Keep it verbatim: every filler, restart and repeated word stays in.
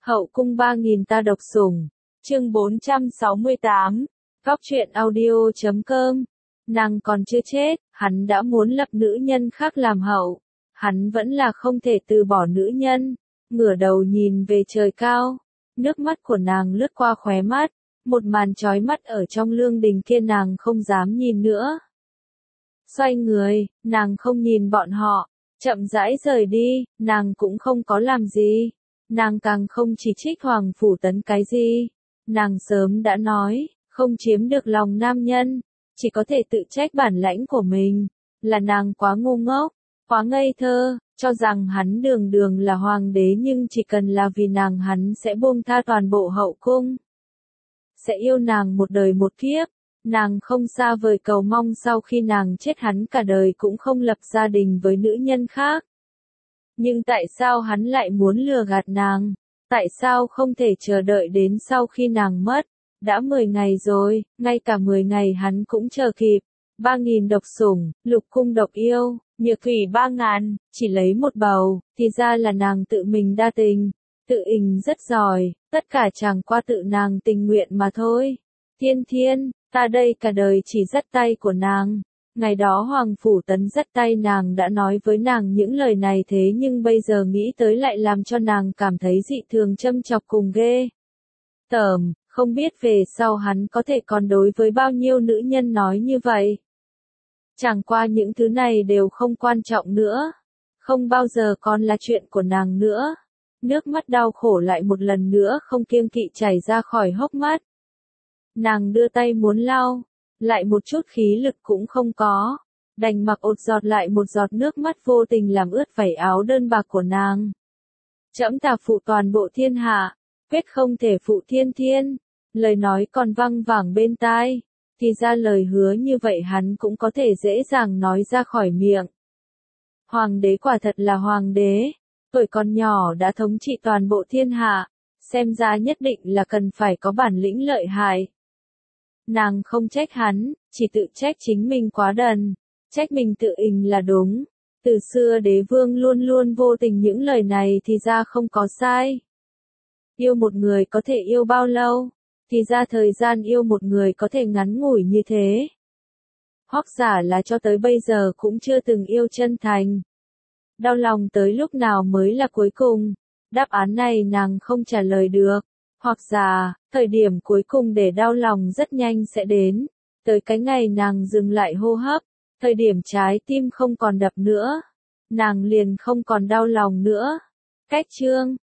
Hậu cung ba nghìn ta độc sủng, chương bốn trăm sáu mươi tám, góc truyện audio chấm com. Nàng còn chưa chết, hắn đã muốn lập nữ nhân khác làm hậu. Hắn vẫn là không thể từ bỏ nữ nhân, ngửa đầu nhìn về trời cao. Nước mắt của nàng lướt qua khóe mắt, một màn chói mắt ở trong lương đình kia nàng không dám nhìn nữa. Xoay người, nàng không nhìn bọn họ, chậm rãi rời đi, nàng cũng không có làm gì. Nàng càng không chỉ trích Hoàng Phủ Tấn cái gì. Nàng sớm đã nói, không chiếm được lòng nam nhân, chỉ có thể tự trách bản lãnh của mình. Là nàng quá ngu ngốc, quá ngây thơ, cho rằng hắn đường đường là hoàng đế nhưng chỉ cần là vì nàng hắn sẽ buông tha toàn bộ hậu cung. Sẽ yêu nàng một đời một kiếp. Nàng không xa vời cầu mong sau khi nàng chết hắn cả đời cũng không lập gia đình với nữ nhân khác. Nhưng tại sao hắn lại muốn lừa gạt nàng? Tại sao không thể chờ đợi đến sau khi nàng mất? Đã mười ngày rồi, ngay cả mười ngày hắn cũng chờ kịp. Ba nghìn độc sủng, lục cung độc yêu, nhược thủy ba ngàn, chỉ lấy một bầu, thì ra là nàng tự mình đa tình. Tự ình rất giỏi, tất cả chẳng qua tự nàng tình nguyện mà thôi. Thiên Thiên, ta đây cả đời chỉ dắt tay của nàng. Ngày đó Hoàng Phủ Tấn dắt tay nàng đã nói với nàng những lời này thế nhưng bây giờ nghĩ tới lại làm cho nàng cảm thấy dị thường châm chọc cùng ghê tởm, không biết về sau hắn có thể còn đối với bao nhiêu nữ nhân nói như vậy. Chẳng qua những thứ này đều không quan trọng nữa, không bao giờ còn là chuyện của nàng nữa. Nước mắt đau khổ lại một lần nữa không kiêng kỵ chảy ra khỏi hốc mắt. Nàng đưa tay muốn lau, lại một chút khí lực cũng không có, đành mặc ột giọt lại một giọt nước mắt vô tình làm ướt vảy áo đơn bạc của nàng. Trẫm tà phụ toàn bộ thiên hạ, quyết không thể phụ Thiên Thiên. Lời nói còn văng vẳng bên tai, thì ra lời hứa như vậy hắn cũng có thể dễ dàng nói ra khỏi miệng. Hoàng đế quả thật là hoàng đế, tuổi còn nhỏ đã thống trị toàn bộ thiên hạ, xem ra nhất định là cần phải có bản lĩnh lợi hại. Nàng không trách hắn, chỉ tự trách chính mình quá đần, trách mình tự ình là đúng. Từ xưa đế vương luôn luôn vô tình những lời này thì ra không có sai. Yêu một người có thể yêu bao lâu, thì ra thời gian yêu một người có thể ngắn ngủi như thế. Hoặc giả là cho tới bây giờ cũng chưa từng yêu chân thành. Đau lòng tới lúc nào mới là cuối cùng, đáp án này nàng không trả lời được. Hoặc giả, thời điểm cuối cùng để đau lòng rất nhanh sẽ đến, tới cái ngày nàng dừng lại hô hấp, thời điểm trái tim không còn đập nữa, nàng liền không còn đau lòng nữa. Cách chương